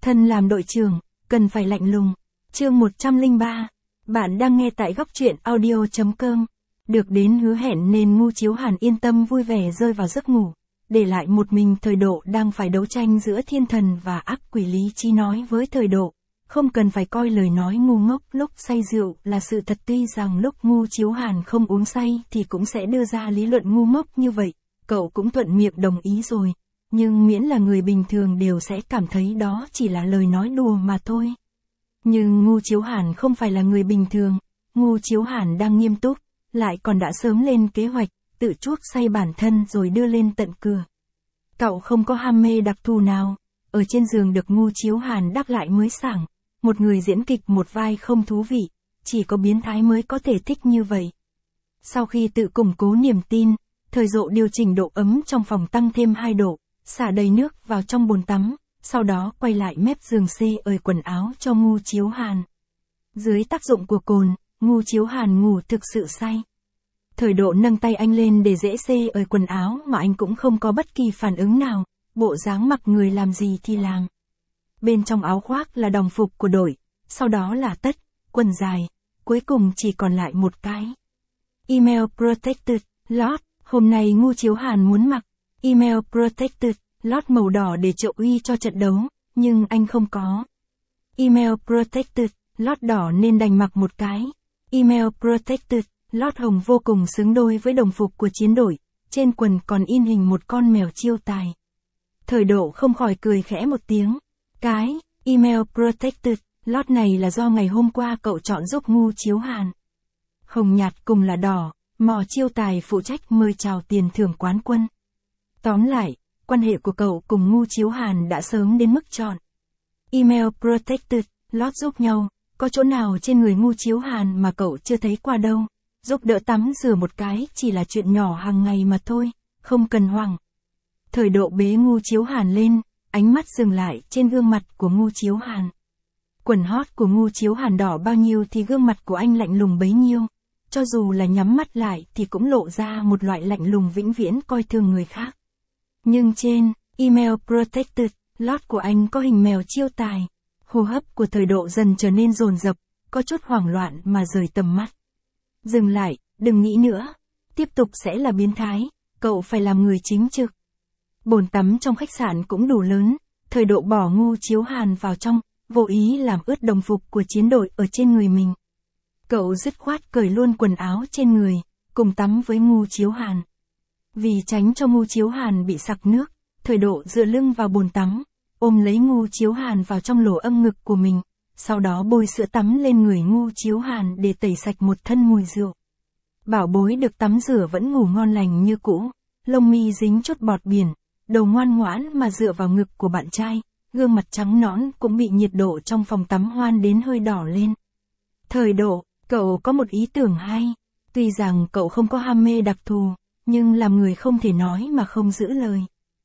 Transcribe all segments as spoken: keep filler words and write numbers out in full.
Thân làm đội trưởng, cần phải lạnh lùng. Chương một trăm lẻ ba. Bạn đang nghe tại góc truyện audio chấm com. Được đến hứa hẹn nên Ngu Chiếu Hàn yên tâm vui vẻ rơi vào giấc ngủ. Để lại một mình Thời Độ đang phải đấu tranh giữa thiên thần và ác quỷ. Lý trí nói với Thời Độ, không cần phải coi lời nói ngu ngốc lúc say rượu là sự thật. Tuy rằng lúc Ngu Chiếu Hàn không uống say thì cũng sẽ đưa ra lý luận ngu ngốc như vậy, cậu cũng thuận miệng đồng ý rồi. Nhưng miễn là người bình thường đều sẽ cảm thấy đó chỉ là lời nói đùa mà thôi. Nhưng Ngu Chiếu Hàn không phải là người bình thường, Ngu Chiếu Hàn đang nghiêm túc, lại còn đã sớm lên kế hoạch, tự chuốc say bản thân rồi đưa lên tận cửa. Cậu không có ham mê đặc thù nào, ở trên giường được Ngu Chiếu Hàn đắp lại mới sảng, một người diễn kịch một vai không thú vị, chỉ có biến thái mới có thể thích như vậy. Sau khi tự củng cố niềm tin, Thời Độ điều chỉnh độ ấm trong phòng tăng thêm hai độ, xả đầy nước vào trong bồn tắm, sau đó quay lại mép giường xê ởi quần áo cho Ngu Chiếu Hàn. Dưới tác dụng của cồn, Ngu Chiếu Hàn ngủ thực sự say. Thời Độ nâng tay anh lên để dễ xê ởi quần áo mà anh cũng không có bất kỳ phản ứng nào, bộ dáng mặc người làm gì thì làm. Bên trong áo khoác là đồng phục của đội, sau đó là tất, quần dài, cuối cùng chỉ còn lại một cái. Email Protected, lót, hôm nay Ngu Chiếu Hàn muốn mặc Email Protected, lót màu đỏ để trợ uy cho trận đấu, nhưng anh không có Email Protected, lót đỏ nên đành mặc một cái Email Protected, lót hồng vô cùng xứng đôi với đồng phục của chiến đội, trên quần còn in hình một con mèo chiêu tài. Thời Độ không khỏi cười khẽ một tiếng. Cái Email Protected, lót này là do ngày hôm qua cậu chọn giúp Ngu Chiếu Hàn. Hồng nhạt cùng là đỏ, mò chiêu tài phụ trách mời chào tiền thưởng quán quân. Tóm lại, quan hệ của cậu cùng Ngu Chiếu Hàn đã sớm đến mức chọn Email Protected, lót giúp nhau, có chỗ nào trên người Ngu Chiếu Hàn mà cậu chưa thấy qua đâu. Giúp đỡ tắm rửa một cái chỉ là chuyện nhỏ hàng ngày mà thôi, không cần hoảng. Thời Độ bế Ngu Chiếu Hàn lên, ánh mắt dừng lại trên gương mặt của Ngu Chiếu Hàn. Quần hot của Ngu Chiếu Hàn đỏ bao nhiêu thì gương mặt của anh lạnh lùng bấy nhiêu. Cho dù là nhắm mắt lại thì cũng lộ ra một loại lạnh lùng vĩnh viễn coi thường người khác. Nhưng trên Email Protected, lót của anh có hình mèo chiêu tài. Hô hấp của Thời Độ dần trở nên dồn dập, có chút hoảng loạn mà rời tầm mắt. Dừng lại, đừng nghĩ nữa. Tiếp tục sẽ là biến thái, cậu phải làm người chính trực. Bồn tắm trong khách sạn cũng đủ lớn, Thời Độ bỏ Ngu Chiếu Hàn vào trong, vô ý làm ướt đồng phục của chiến đội ở trên người mình. Cậu dứt khoát cởi luôn quần áo trên người, cùng tắm với Ngu Chiếu Hàn. Vì tránh cho Ngu Chiếu Hàn bị sặc nước, Thời Độ dựa lưng vào bồn tắm, ôm lấy Ngu Chiếu Hàn vào trong lỗ âm ngực của mình, sau đó bôi sữa tắm lên người Ngu Chiếu Hàn để tẩy sạch một thân mùi rượu. Bảo bối được tắm rửa vẫn ngủ ngon lành như cũ, lông mi dính chút bọt biển, đầu ngoan ngoãn mà dựa vào ngực của bạn trai, gương mặt trắng nõn cũng bị nhiệt độ trong phòng tắm hoan đến hơi đỏ lên. Thời Độ, cậu có một ý tưởng hay. Tuy rằng cậu không có ham mê đặc thù, nhưng làm người không thể nói mà không giữ lời.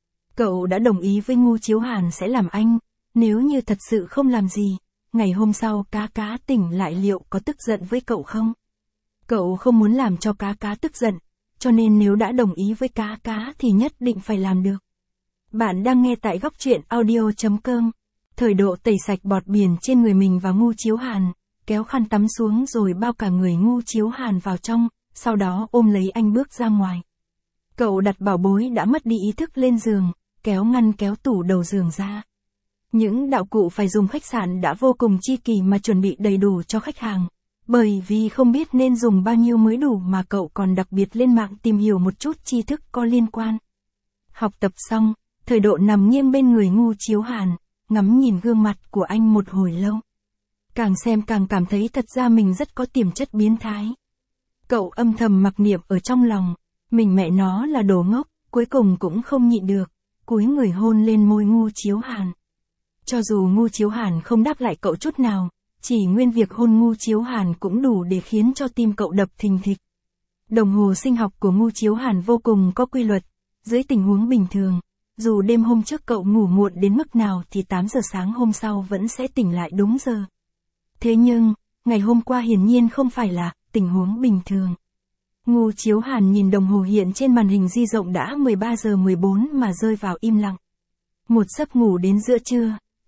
Cậu đã đồng ý với Ngu Chiếu Hàn sẽ làm anh, nếu như thật sự không làm gì, ngày hôm sau Cá Cá tỉnh lại liệu có tức giận với cậu không? Cậu không muốn làm cho Cá Cá tức giận, cho nên nếu đã đồng ý với Cá Cá thì nhất định phải làm được. Bạn đang nghe tại góc truyện audio chấm com. Thời Độ tẩy sạch bọt biển trên người mình và Ngu Chiếu Hàn, kéo khăn tắm xuống rồi bao cả người Ngu Chiếu Hàn vào trong, sau đó ôm lấy anh bước ra ngoài. Cậu đặt bảo bối đã mất đi ý thức lên giường, kéo ngăn kéo tủ đầu giường ra. Những đạo cụ phải dùng khách sạn đã vô cùng chi kỳ mà chuẩn bị đầy đủ cho khách hàng. Bởi vì không biết nên dùng bao nhiêu mới đủ mà cậu còn đặc biệt lên mạng tìm hiểu một chút tri thức có liên quan. Học tập xong, Thời Độ nằm nghiêng bên người Ngu Chiếu Hàn, ngắm nhìn gương mặt của anh một hồi lâu. Càng xem càng cảm thấy thật ra mình rất có tiềm chất biến thái. Cậu âm thầm mặc niệm ở trong lòng, mình mẹ nó là đồ ngốc, cuối cùng cũng không nhịn được, cúi người hôn lên môi Ngu Chiếu Hàn. Cho dù Ngu Chiếu Hàn không đáp lại cậu chút nào, chỉ nguyên việc hôn Ngu Chiếu Hàn cũng đủ để khiến cho tim cậu đập thình thịch. Đồng hồ sinh học của Ngu Chiếu Hàn vô cùng có quy luật, dưới tình huống bình thường, dù đêm hôm trước cậu ngủ muộn đến mức nào thì tám giờ sáng hôm sau vẫn sẽ tỉnh lại đúng giờ. Thế nhưng, ngày hôm qua hiển nhiên không phải là tình huống bình thường. Ngu Chiếu Hàn nhìn đồng hồ hiện trên màn hình di động đã mười ba giờ mười bốn mà rơi vào im lặng. Một giấc ngủ đến giữa trưa,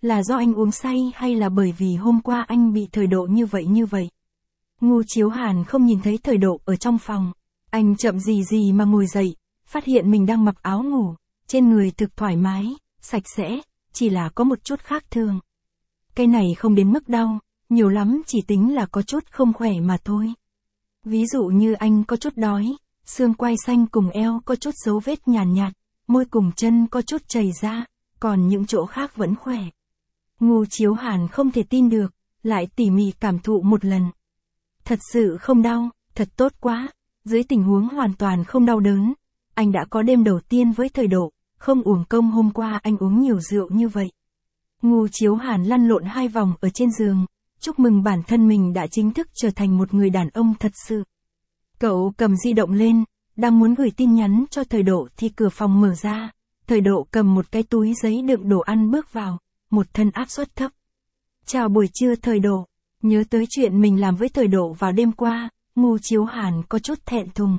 là do anh uống say hay là bởi vì hôm qua anh bị Thời Độ như vậy như vậy. Ngu Chiếu Hàn không nhìn thấy Thời Độ ở trong phòng. Anh chậm gì gì mà ngồi dậy, phát hiện mình đang mặc áo ngủ, trên người thực thoải mái, sạch sẽ, chỉ là có một chút khác thường. Cái này không đến mức đau, nhiều lắm chỉ tính là có chút không khỏe mà thôi. Ví dụ như anh có chút đói, xương quai xanh cùng eo có chút dấu vết nhàn nhạt, nhạt, môi cùng chân có chút chảy ra, còn những chỗ khác vẫn khỏe. Ngu Chiếu Hàn không thể tin được, lại tỉ mỉ cảm thụ một lần. Thật sự không đau, thật tốt quá, dưới tình huống hoàn toàn không đau đớn. Anh đã có đêm đầu tiên với Thời Độ, không uổng công hôm qua anh uống nhiều rượu như vậy. Ngu Chiếu Hàn lăn lộn hai vòng ở trên giường, chúc mừng bản thân mình đã chính thức trở thành một người đàn ông thật sự. Cậu cầm di động lên, đang muốn gửi tin nhắn cho Thời Độ thì cửa phòng mở ra, Thời Độ cầm một cái túi giấy đựng đồ ăn bước vào, một thân áp suất thấp. Chào buổi trưa Thời Độ, nhớ tới chuyện mình làm với Thời Độ vào đêm qua, Ngu Chiếu Hàn có chút thẹn thùng.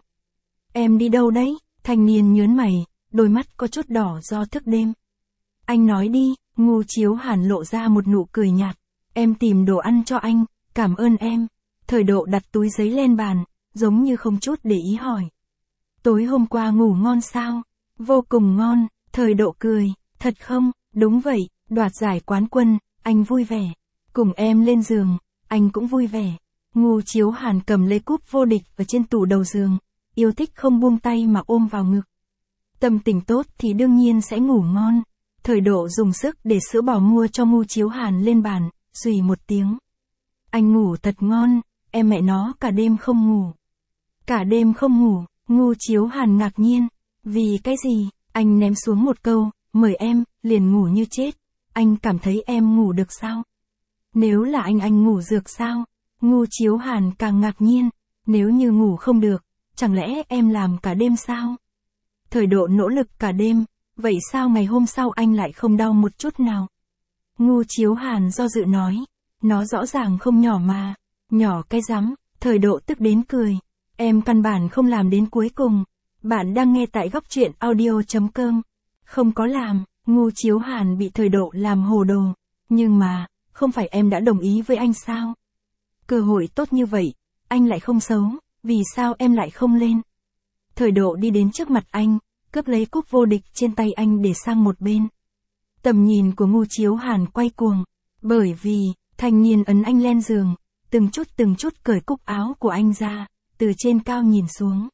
Em đi đâu đấy? Thanh niên nhớn mày, đôi mắt có chút đỏ do thức đêm. Anh nói đi, Ngu Chiếu Hàn lộ ra một nụ cười nhạt. Em tìm đồ ăn cho anh, cảm ơn em. Thời Độ đặt túi giấy lên bàn, giống như không chút để ý hỏi. Tối hôm qua ngủ ngon sao? Vô cùng ngon, Thời Độ cười. Thật không? Đúng vậy, đoạt giải quán quân, anh vui vẻ. Cùng em lên giường, anh cũng vui vẻ. Ngu Chiếu Hàn cầm lấy cúp vô địch ở trên tủ đầu giường, yêu thích không buông tay mà ôm vào ngực. Tâm tình tốt thì đương nhiên sẽ ngủ ngon. Thời Độ dùng sức để sữa bò mua cho Ngu Chiếu Hàn lên bàn, xùy một tiếng. Anh ngủ thật ngon, em mẹ nó cả đêm không ngủ. Cả đêm không ngủ, Ngu Chiếu Hàn ngạc nhiên. Vì cái gì? Anh ném xuống một câu, mời em, liền ngủ như chết. Anh cảm thấy em ngủ được sao? Nếu là anh anh ngủ dược sao? Ngu Chiếu Hàn càng ngạc nhiên. Nếu như ngủ không được, chẳng lẽ em làm cả đêm sao? Thời Độ nỗ lực cả đêm, vậy sao ngày hôm sau anh lại không đau một chút nào? Ngu Chiếu Hàn do dự nói, nó rõ ràng không nhỏ mà. Nhỏ cái rắm, Thời Độ tức đến cười. Em căn bản không làm đến cuối cùng. Bạn đang nghe tại góc truyện audio chấm com. Không có làm, Ngu Chiếu Hàn bị Thời Độ làm hồ đồ. Nhưng mà, không phải em đã đồng ý với anh sao? Cơ hội tốt như vậy, anh lại không xấu, vì sao em lại không lên? Thời Độ đi đến trước mặt anh, cướp lấy cúp vô địch trên tay anh để sang một bên. Tầm nhìn của Ngu Chiếu Hàn quay cuồng, bởi vì, thanh niên ấn anh lên giường, từng chút từng chút cởi cúc áo của anh ra, từ trên cao nhìn xuống.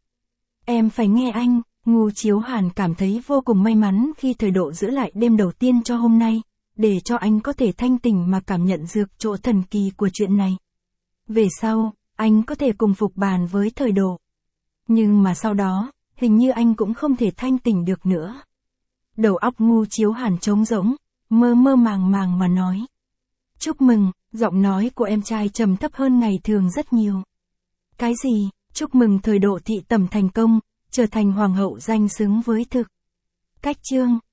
Em phải nghe anh, Ngu Chiếu Hàn cảm thấy vô cùng may mắn khi Thời Độ giữ lại đêm đầu tiên cho hôm nay, để cho anh có thể thanh tỉnh mà cảm nhận dược chỗ thần kỳ của chuyện này. Về sau, anh có thể cùng phục bàn với Thời Độ. Nhưng mà sau đó, hình như anh cũng không thể thanh tỉnh được nữa. Đầu óc Ngu Chiếu Hàn trống rỗng, mơ mơ màng màng mà nói. Chúc mừng, giọng nói của em trai trầm thấp hơn ngày thường rất nhiều. Cái gì? Chúc mừng Thời Độ thị tẩm thành công, trở thành hoàng hậu danh xứng với thực. Cách chương